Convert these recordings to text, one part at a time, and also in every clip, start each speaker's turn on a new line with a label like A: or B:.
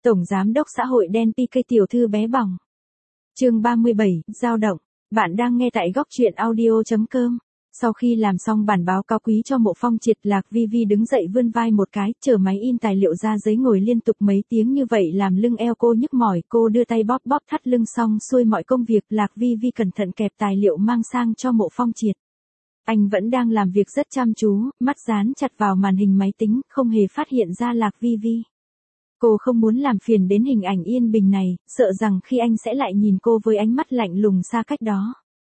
A: Tổng Giám đốc xã hội đen PK tiểu thư bé bỏng. Chương 37, dao động. Bạn đang nghe tại góc truyện audio.com. Sau khi làm xong bản báo cáo quý cho Mộ Phong Triệt, Lạc Vi Vi đứng dậy vươn vai một cái, chở máy in tài liệu ra giấy ngồi liên tục mấy tiếng như vậy làm lưng eo cô nhức mỏi. Cô đưa tay bóp bóp thắt lưng xong xuôi mọi công việc, Lạc Vi Vi cẩn thận kẹp tài liệu mang sang cho Mộ Phong Triệt. Anh vẫn đang làm việc rất chăm chú, mắt dán chặt vào màn hình máy tính, không hề phát hiện ra Lạc Vi Vi. Cô không muốn làm phiền đến hình ảnh yên bình này, sợ rằng khi anh sẽ lại nhìn cô với ánh mắt lạnh lùng xa cách đó.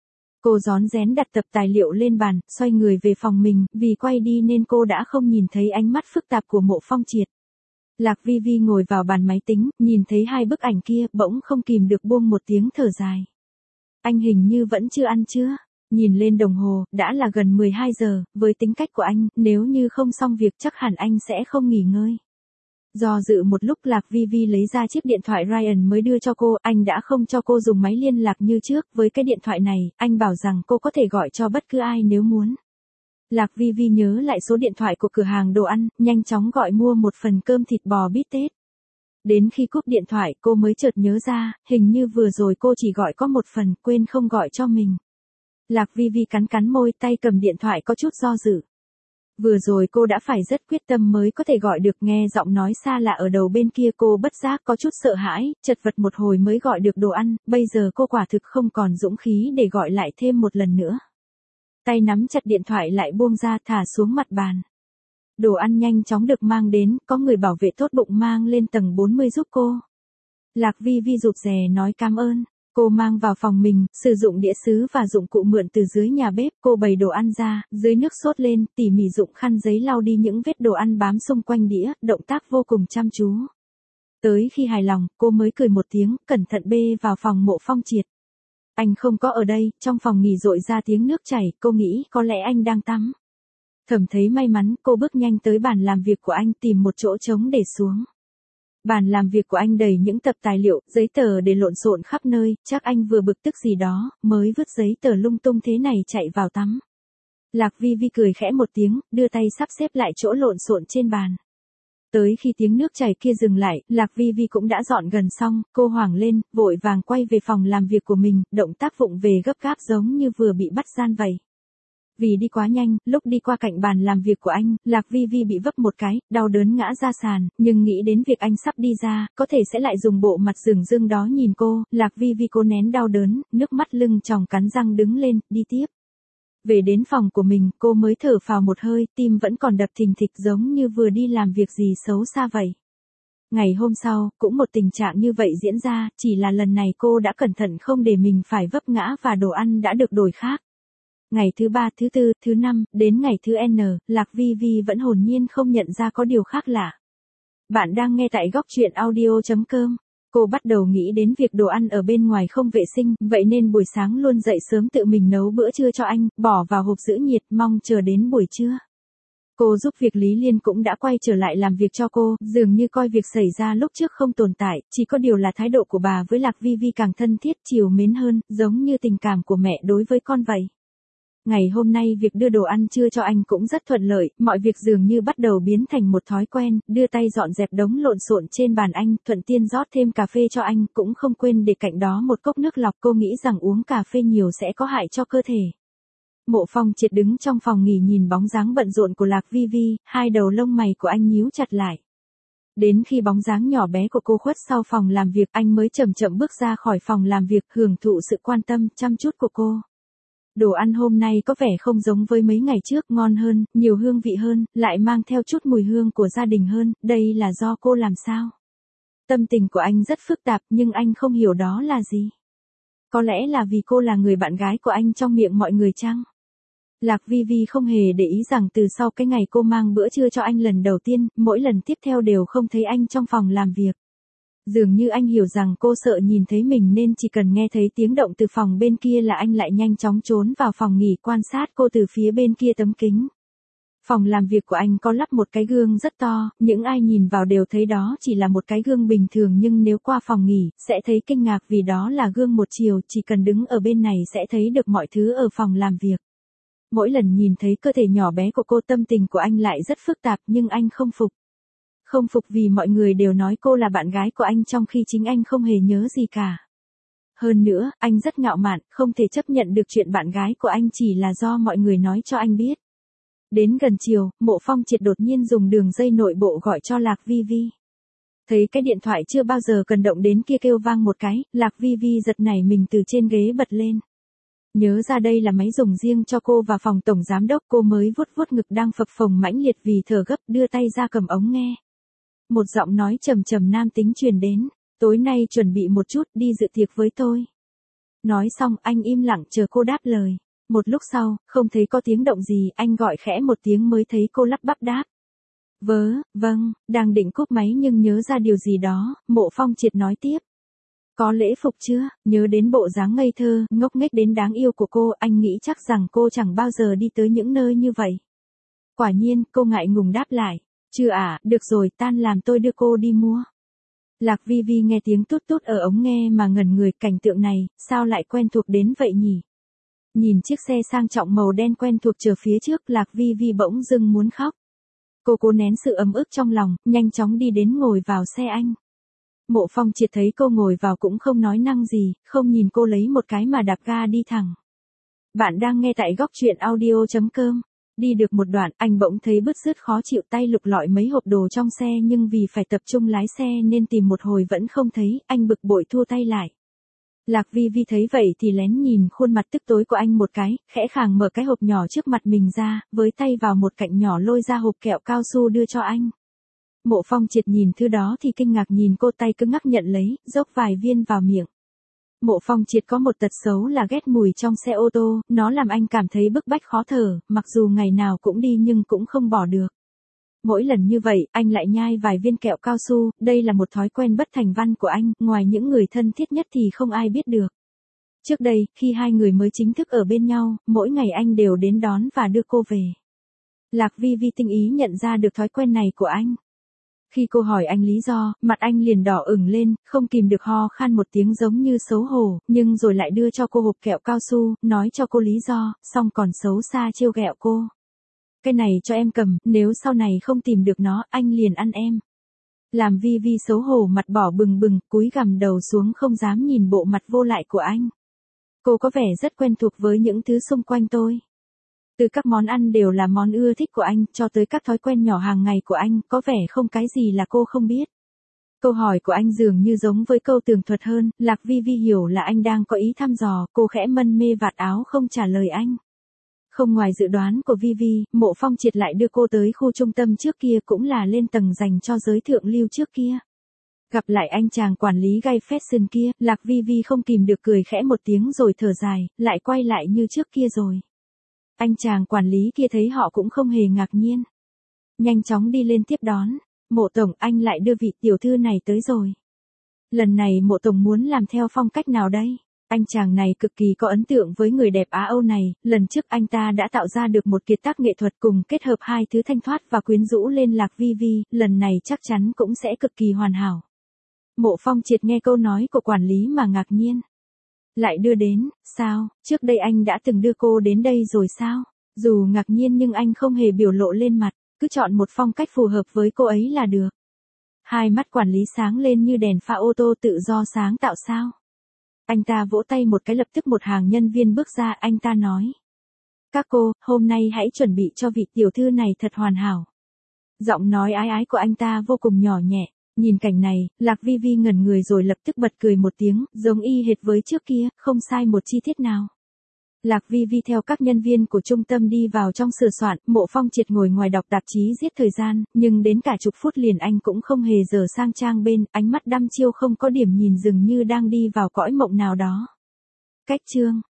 A: Cô rón rén đặt tập tài liệu lên bàn, xoay người về phòng mình, vì quay đi nên cô đã không nhìn thấy ánh mắt phức tạp của Mộ Phong Triệt. Lạc Vi Vi ngồi vào bàn máy tính, nhìn thấy hai bức ảnh kia, bỗng không kìm được buông một tiếng thở dài. Anh hình như vẫn chưa ăn chưa? Nhìn lên đồng hồ, đã là gần 12 giờ, với tính cách của anh, nếu như không xong việc chắc hẳn anh sẽ không nghỉ ngơi. Do dự một lúc, Lạc Vi Vi lấy ra chiếc điện thoại Ryan mới đưa cho cô, anh đã không cho cô dùng máy liên lạc như trước, với cái điện thoại này, anh bảo rằng cô có thể gọi cho bất cứ ai nếu muốn. Lạc Vi Vi nhớ lại số điện thoại của cửa hàng đồ ăn, nhanh chóng gọi mua một phần cơm thịt bò bít tết. Đến khi cúp điện thoại, cô mới chợt nhớ ra, hình như vừa rồi cô chỉ gọi có một phần, quên không gọi cho mình. Lạc Vi Vi cắn cắn môi, tay cầm điện thoại có chút do dự. Vừa rồi cô đã phải rất quyết tâm mới có thể gọi được, nghe giọng nói xa lạ ở đầu bên kia cô bất giác có chút sợ hãi, chật vật một hồi mới gọi được đồ ăn, bây giờ cô quả thực không còn dũng khí để gọi lại thêm một lần nữa. Tay nắm chặt điện thoại lại buông ra, thả xuống mặt bàn. Đồ ăn nhanh chóng được mang đến, có người bảo vệ tốt bụng mang lên tầng 40 giúp cô. Lạc Vi Vi rụt rè nói cảm ơn. Cô mang vào phòng mình, sử dụng đĩa sứ và dụng cụ mượn từ dưới nhà bếp, cô bày đồ ăn ra, dưới nước sốt lên, tỉ mỉ dụng khăn giấy lau đi những vết đồ ăn bám xung quanh đĩa, động tác vô cùng chăm chú. Tới khi hài lòng, cô mới cười một tiếng, cẩn thận bê vào phòng Mộ Phong Triệt. Anh không có ở đây, trong phòng nghỉ rội ra tiếng nước chảy, cô nghĩ có lẽ anh đang tắm. Thầm thấy may mắn, cô bước nhanh tới bàn làm việc của anh, tìm một chỗ trống để xuống. Bàn làm việc của anh đầy những tập tài liệu, giấy tờ để lộn xộn khắp nơi, chắc anh vừa bực tức gì đó, mới vứt giấy tờ lung tung thế này chạy vào tắm. Lạc Vi Vi cười khẽ một tiếng, đưa tay sắp xếp lại chỗ lộn xộn trên bàn. Tới khi tiếng nước chảy kia dừng lại, Lạc Vi Vi cũng đã dọn gần xong, cô hoảng lên, vội vàng quay về phòng làm việc của mình, động tác vụng về gấp gáp giống như vừa bị bắt gian vậy. Vì đi quá nhanh, lúc đi qua cạnh bàn làm việc của anh, Lạc Vi Vi bị vấp một cái, đau đớn ngã ra sàn, nhưng nghĩ đến việc anh sắp đi ra, có thể sẽ lại dùng bộ mặt dửng dưng đó nhìn cô, Lạc Vi Vi cố nén đau đớn, nước mắt lưng tròng cắn răng đứng lên, đi tiếp. Về đến phòng của mình, cô mới thở phào một hơi, tim vẫn còn đập thình thịch giống như vừa đi làm việc gì xấu xa vậy. Ngày hôm sau, cũng một tình trạng như vậy diễn ra, chỉ là lần này cô đã cẩn thận không để mình phải vấp ngã và đồ ăn đã được đổi khác. Ngày thứ 3, thứ 4, thứ 5, đến ngày thứ N, Lạc Vi Vi vẫn hồn nhiên không nhận ra có điều khác lạ. Bạn đang nghe tại góc truyện audio.com. Cô bắt đầu nghĩ đến việc đồ ăn ở bên ngoài không vệ sinh, vậy nên buổi sáng luôn dậy sớm tự mình nấu bữa trưa cho anh, bỏ vào hộp giữ nhiệt, mong chờ đến buổi trưa. Cô giúp việc Lý Liên cũng đã quay trở lại làm việc cho cô, dường như coi việc xảy ra lúc trước không tồn tại, chỉ có điều là thái độ của bà với Lạc Vi Vi càng thân thiết trìu mến hơn, giống như tình cảm của mẹ đối với con vậy. Ngày hôm nay việc đưa đồ ăn trưa cho anh cũng rất thuận lợi, mọi việc dường như bắt đầu biến thành một thói quen, đưa tay dọn dẹp đống lộn xộn trên bàn anh, thuận tiện rót thêm cà phê cho anh, cũng không quên để cạnh đó một cốc nước lọc, cô nghĩ rằng uống cà phê nhiều sẽ có hại cho cơ thể. Mộ Phong Triệt đứng trong phòng nghỉ nhìn bóng dáng bận rộn của Lạc Vi Vi, hai đầu lông mày của anh nhíu chặt lại. Đến khi bóng dáng nhỏ bé của cô khuất sau phòng làm việc, anh mới chậm chậm bước ra khỏi phòng làm việc, hưởng thụ sự quan tâm, chăm chút của cô. Đồ ăn hôm nay có vẻ không giống với mấy ngày trước, ngon hơn, nhiều hương vị hơn, lại mang theo chút mùi hương của gia đình hơn, đây là do cô làm sao? Tâm tình của anh rất phức tạp, nhưng anh không hiểu đó là gì. Có lẽ là vì cô là người bạn gái của anh trong miệng mọi người chăng? Lạc Vi Vi không hề để ý rằng từ sau cái ngày cô mang bữa trưa cho anh lần đầu tiên, mỗi lần tiếp theo đều không thấy anh trong phòng làm việc. Dường như anh hiểu rằng cô sợ nhìn thấy mình nên chỉ cần nghe thấy tiếng động từ phòng bên kia là anh lại nhanh chóng trốn vào phòng nghỉ quan sát cô từ phía bên kia tấm kính. Phòng làm việc của anh có lắp một cái gương rất to, những ai nhìn vào đều thấy đó chỉ là một cái gương bình thường, nhưng nếu qua phòng nghỉ, sẽ thấy kinh ngạc vì đó là gương một chiều, chỉ cần đứng ở bên này sẽ thấy được mọi thứ ở phòng làm việc. Mỗi lần nhìn thấy cơ thể nhỏ bé của cô, tâm tình của anh lại rất phức tạp, nhưng anh không phục. Không phục vì mọi người đều nói cô là bạn gái của anh trong khi chính anh không hề nhớ gì cả. Hơn nữa, anh rất ngạo mạn, không thể chấp nhận được chuyện bạn gái của anh chỉ là do mọi người nói cho anh biết. Đến gần chiều, Mộ Phong Triệt đột nhiên dùng đường dây nội bộ gọi cho Lạc Vi Vi. Thấy cái điện thoại chưa bao giờ cần động đến kia kêu vang một cái, Lạc Vi Vi giật nảy mình từ trên ghế bật lên. Nhớ ra đây là máy dùng riêng cho cô và phòng tổng giám đốc, cô mới vuốt vuốt ngực đang phập phồng mãnh liệt vì thở gấp, đưa tay ra cầm ống nghe. Một giọng nói trầm trầm nam tính truyền đến, tối nay chuẩn bị một chút đi dự tiệc với tôi. Nói xong anh im lặng chờ cô đáp lời. Một lúc sau, không thấy có tiếng động gì, anh gọi khẽ một tiếng mới thấy cô lắp bắp đáp. Vâng, đang định cúp máy nhưng nhớ ra điều gì đó, Mộ Phong Triệt nói tiếp. Có lễ phục chưa, nhớ đến bộ dáng ngây thơ, ngốc nghếch đến đáng yêu của cô, anh nghĩ chắc rằng cô chẳng bao giờ đi tới những nơi như vậy. Quả nhiên, cô ngại ngùng đáp lại. Chưa à, được rồi, tan làm tôi đưa cô đi mua. Lạc Vi Vi nghe tiếng tút tút ở ống nghe mà ngẩn người, cảnh tượng này, sao lại quen thuộc đến vậy nhỉ? Nhìn chiếc xe sang trọng màu đen quen thuộc chờ phía trước, Lạc Vi Vi bỗng dưng muốn khóc. Cô cố nén sự ấm ức trong lòng, nhanh chóng đi đến ngồi vào xe anh. Mộ Phong Triệt thấy cô ngồi vào cũng không nói năng gì, không nhìn cô lấy một cái mà đạp ga đi thẳng. Bạn đang nghe tại góc truyện audio.com. Đi được một đoạn, anh bỗng thấy bứt rứt khó chịu, tay lục lọi mấy hộp đồ trong xe nhưng vì phải tập trung lái xe nên tìm một hồi vẫn không thấy, anh bực bội thua tay lại. Lạc Vi Vi thấy vậy thì lén nhìn khuôn mặt tức tối của anh một cái, khẽ khàng mở cái hộp nhỏ trước mặt mình ra, với tay vào một cạnh nhỏ lôi ra hộp kẹo cao su đưa cho anh. Mộ Phong Triệt nhìn thứ đó thì kinh ngạc nhìn cô, tay cứng ngắc nhận lấy, dốc vài viên vào miệng. Mộ Phong Triệt có một tật xấu là ghét mùi trong xe ô tô, nó làm anh cảm thấy bức bách khó thở, mặc dù ngày nào cũng đi nhưng cũng không bỏ được. Mỗi lần như vậy, anh lại nhai vài viên kẹo cao su, đây là một thói quen bất thành văn của anh, ngoài những người thân thiết nhất thì không ai biết được. Trước đây, khi hai người mới chính thức ở bên nhau, mỗi ngày anh đều đến đón và đưa cô về. Lạc Vi Vi tinh ý nhận ra được thói quen này của anh. Khi cô hỏi anh lý do, mặt anh liền đỏ ửng lên, không kìm được ho khan một tiếng giống như xấu hổ, nhưng rồi lại đưa cho cô hộp kẹo cao su, nói cho cô lý do, xong còn xấu xa trêu ghẹo cô. Cái này cho em cầm, nếu sau này không tìm được nó, anh liền ăn em. Làm Vi Vi xấu hổ mặt đỏ bừng bừng, cúi gằm đầu xuống không dám nhìn bộ mặt vô lại của anh. Cô có vẻ rất quen thuộc với những thứ xung quanh tôi. Từ các món ăn đều là món ưa thích của anh, cho tới các thói quen nhỏ hàng ngày của anh, có vẻ không cái gì là cô không biết. Câu hỏi của anh dường như giống với câu tường thuật hơn, Lạc Vi Vi hiểu là anh đang có ý thăm dò, cô khẽ mân mê vạt áo không trả lời anh. Không ngoài dự đoán của Vi Vi, Mộ Phong Triệt lại đưa cô tới khu trung tâm trước kia, cũng là lên tầng dành cho giới thượng lưu trước kia. Gặp lại anh chàng quản lý gay fashion kia, Lạc Vi Vi không kìm được cười khẽ một tiếng rồi thở dài, lại quay lại như trước kia rồi. Anh chàng quản lý kia thấy họ cũng không hề ngạc nhiên. Nhanh chóng đi lên tiếp đón. Mộ tổng, anh lại đưa vị tiểu thư này tới rồi. Lần này Mộ tổng muốn làm theo phong cách nào đây? Anh chàng này cực kỳ có ấn tượng với người đẹp Á Âu này, lần trước anh ta đã tạo ra được một kiệt tác nghệ thuật cùng kết hợp hai thứ thanh thoát và quyến rũ lên Lạc Vi Vi, lần này chắc chắn cũng sẽ cực kỳ hoàn hảo. Mộ Phong Triệt nghe câu nói của quản lý mà ngạc nhiên. Lại đưa đến, sao, trước đây anh đã từng đưa cô đến đây rồi sao? Dù ngạc nhiên nhưng anh không hề biểu lộ lên mặt, cứ chọn một phong cách phù hợp với cô ấy là được. Hai mắt quản lý sáng lên như đèn pha ô tô tự do sáng tạo sao? Anh ta vỗ tay một cái, lập tức một hàng nhân viên bước ra, anh ta nói. Các cô, hôm nay hãy chuẩn bị cho vị tiểu thư này thật hoàn hảo. Giọng nói ái ái của anh ta vô cùng nhỏ nhẹ. Nhìn cảnh này, Lạc Vi Vi ngẩn người rồi lập tức bật cười một tiếng, giống y hệt với trước kia, không sai một chi tiết nào. Lạc Vi Vi theo các nhân viên của trung tâm đi vào trong sửa soạn, Mộ Phong Triệt ngồi ngoài đọc tạp chí giết thời gian, nhưng đến cả chục phút liền anh cũng không hề dở sang trang bên, ánh mắt đăm chiêu không có điểm nhìn, dường như đang đi vào cõi mộng nào đó. Cách chương